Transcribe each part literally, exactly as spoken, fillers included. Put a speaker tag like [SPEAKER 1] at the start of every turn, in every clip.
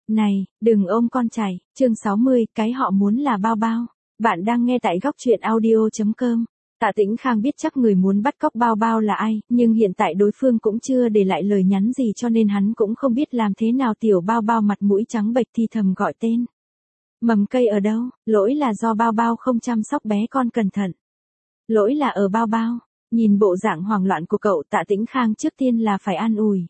[SPEAKER 1] Này, đừng ôm con chày, chương sáu mươi, cái họ muốn là bao bao. Bạn đang nghe tại góc truyện audio chấm com. Tạ Tĩnh Khang biết chắc người muốn bắt cóc bao bao là ai, nhưng hiện tại đối phương cũng chưa để lại lời nhắn gì cho nên hắn cũng không biết làm thế nào. Tiểu bao bao mặt mũi trắng bệch thì thầm gọi tên. Mầm cây ở đâu? Lỗi là do bao bao không chăm sóc bé con cẩn thận. Lỗi là ở bao bao. Nhìn bộ dạng hoảng loạn của cậu, Tạ Tĩnh Khang trước tiên là phải an ủi.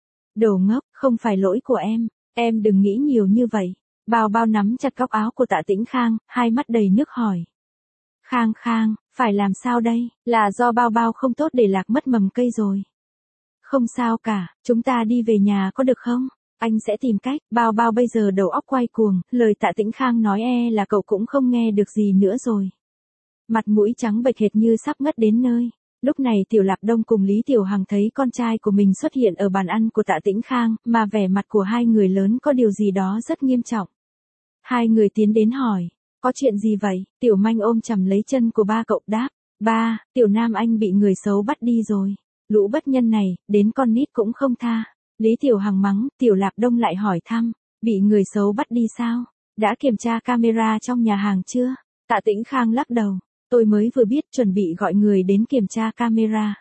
[SPEAKER 1] Đồ ngốc, không phải lỗi của em. Em đừng nghĩ nhiều như vậy. Bao bao nắm chặt góc áo của Tạ Tĩnh Khang, hai mắt đầy nước hỏi. Khang Khang, phải làm sao đây? Là do bao bao không tốt để lạc mất mầm cây rồi. Không sao cả, chúng ta đi về nhà có được không? Anh sẽ tìm cách. Bao bao bây giờ đầu óc quay cuồng, lời Tạ Tĩnh Khang nói e là cậu cũng không nghe được gì nữa rồi. Mặt mũi trắng bệch hệt như sắp ngất đến nơi. Lúc này Tiểu Lạp Đông cùng Lý Tiểu Hằng thấy con trai của mình xuất hiện ở bàn ăn của Tạ Tĩnh Khang, mà vẻ mặt của hai người lớn có điều gì đó rất nghiêm trọng. Hai người tiến đến hỏi, có chuyện gì vậy? Tiểu Manh ôm chầm lấy chân của ba cậu đáp, ba, Tiểu Nam anh bị người xấu bắt đi rồi. Lũ bất nhân này, đến con nít cũng không tha. Lý Tiểu Hằng mắng, Tiểu Lạp Đông lại hỏi thăm, bị người xấu bắt đi sao? Đã kiểm tra camera trong nhà hàng chưa? Tạ Tĩnh Khang lắc đầu. Tôi mới vừa biết, chuẩn bị gọi người đến kiểm tra camera.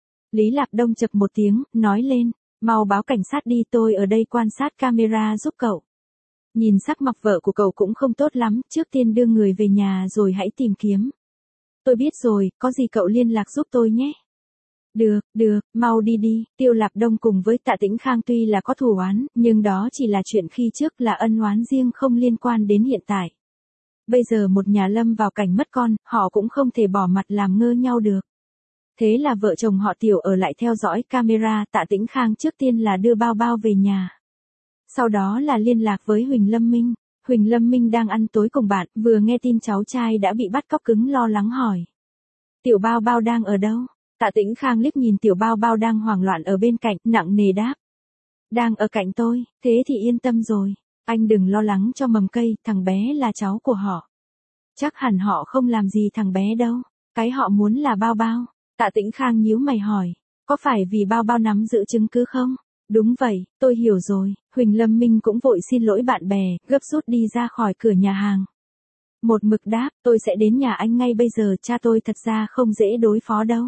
[SPEAKER 1] Lý Lạp Đông chập một tiếng, nói lên, mau báo cảnh sát đi, tôi ở đây quan sát camera giúp cậu. Nhìn sắc mặt vợ của cậu cũng không tốt lắm, trước tiên đưa người về nhà rồi hãy tìm kiếm. Tôi biết rồi, có gì cậu liên lạc giúp tôi nhé. Được, được, mau đi đi. Tiêu Lạp Đông cùng với Tạ Tĩnh Khang tuy là có thù oán, nhưng đó chỉ là chuyện khi trước, là ân oán riêng không liên quan đến hiện tại. Bây giờ một nhà lâm vào cảnh mất con, họ cũng không thể bỏ mặt làm ngơ nhau được. Thế là vợ chồng họ Tiểu ở lại theo dõi camera. Tạ Tĩnh Khang trước tiên là đưa bao bao về nhà. Sau đó là liên lạc với Huỳnh Lâm Minh. Huỳnh Lâm Minh đang ăn tối cùng bạn, vừa nghe tin cháu trai đã bị bắt cóc cứng lo lắng hỏi. Tiểu bao bao đang ở đâu? Tạ Tĩnh Khang liếc nhìn Tiểu bao bao đang hoảng loạn ở bên cạnh, nặng nề đáp. Đang ở cạnh tôi, thế thì yên tâm rồi. Anh đừng lo lắng cho mầm cây, thằng bé là cháu của họ. Chắc hẳn họ không làm gì thằng bé đâu. Cái họ muốn là bao bao. Tạ Tĩnh Khang nhíu mày hỏi. Có phải vì bao bao nắm giữ chứng cứ không? Đúng vậy, tôi hiểu rồi. Huỳnh Lâm Minh cũng vội xin lỗi bạn bè, gấp rút đi ra khỏi cửa nhà hàng. Một mực đáp, tôi sẽ đến nhà anh ngay bây giờ, cha tôi thật ra không dễ đối phó đâu.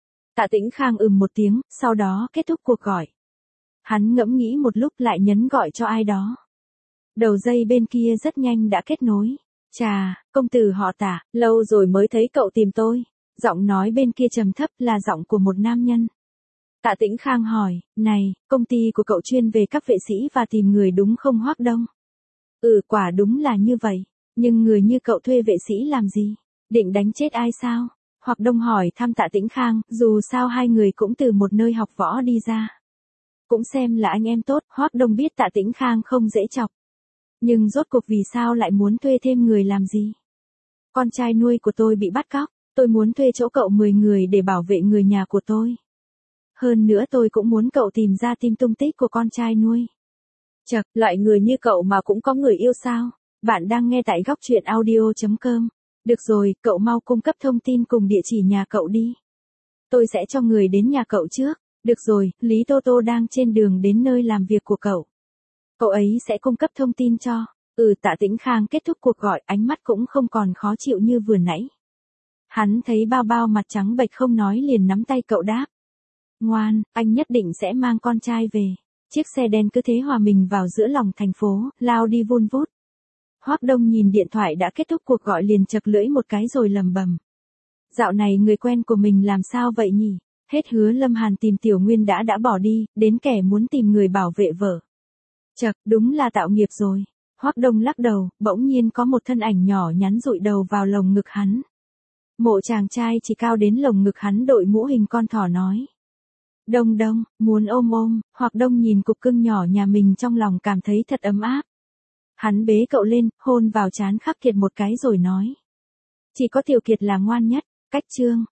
[SPEAKER 1] Tạ Tĩnh Khang ừm một tiếng, sau đó kết thúc cuộc gọi. Hắn ngẫm nghĩ một lúc lại nhấn gọi cho ai đó. Đầu dây bên kia rất nhanh đã kết nối. Chà, công tử họ Tạ, lâu rồi mới thấy cậu tìm tôi. Giọng nói bên kia trầm thấp, là giọng của một nam nhân. Tạ Tĩnh Khang hỏi, này, công ty của cậu chuyên về cấp vệ sĩ và tìm người đúng không Hoắc Đông? Ừ, quả đúng là như vậy. Nhưng người như cậu thuê vệ sĩ làm gì? Định đánh chết ai sao? Hoắc Đông hỏi thăm Tạ Tĩnh Khang, dù sao hai người cũng từ một nơi học võ đi ra. Cũng xem là anh em tốt. Hoắc Đông biết Tạ Tĩnh Khang không dễ chọc. Nhưng rốt cuộc vì sao lại muốn thuê thêm người làm gì? Con trai nuôi của tôi bị bắt cóc, tôi muốn thuê chỗ cậu mười người để bảo vệ người nhà của tôi. Hơn nữa tôi cũng muốn cậu tìm ra tìm tung tích của con trai nuôi. Chậc, loại người như cậu mà cũng có người yêu sao? Bạn đang nghe tại góc truyện audio chấm com. Được rồi, cậu mau cung cấp thông tin cùng địa chỉ nhà cậu đi. Tôi sẽ cho người đến nhà cậu trước. Được rồi, Lý Tô Tô đang trên đường đến nơi làm việc của cậu. Cậu ấy sẽ cung cấp thông tin cho. Ừ, Tạ Tĩnh Khang kết thúc cuộc gọi, ánh mắt cũng không còn khó chịu như vừa nãy. Hắn thấy bao bao mặt trắng bệch không nói liền nắm tay cậu đáp. Ngoan, anh nhất định sẽ mang con trai về. Chiếc xe đen cứ thế hòa mình vào giữa lòng thành phố, lao đi vun vút. Hoắc Đông nhìn điện thoại đã kết thúc cuộc gọi liền chật lưỡi một cái rồi lầm bầm. Dạo này người quen của mình làm sao vậy nhỉ? Hết hứa Lâm Hàn tìm Tiểu Nguyên đã đã bỏ đi, đến kẻ muốn tìm người bảo vệ vợ. Chật, đúng là tạo nghiệp rồi. Hoắc Đông lắc đầu, bỗng nhiên có một thân ảnh nhỏ nhắn dụi đầu vào lồng ngực hắn. Mộ chàng trai chỉ cao đến lồng ngực hắn, đội mũ hình con thỏ nói. Đông Đông, muốn ôm ôm. Hoắc Đông nhìn cục cưng nhỏ nhà mình trong lòng cảm thấy thật ấm áp. Hắn bế cậu lên, hôn vào trán Khắc Kiệt một cái rồi nói. Chỉ có Tiểu Kiệt là ngoan nhất. Cách chương.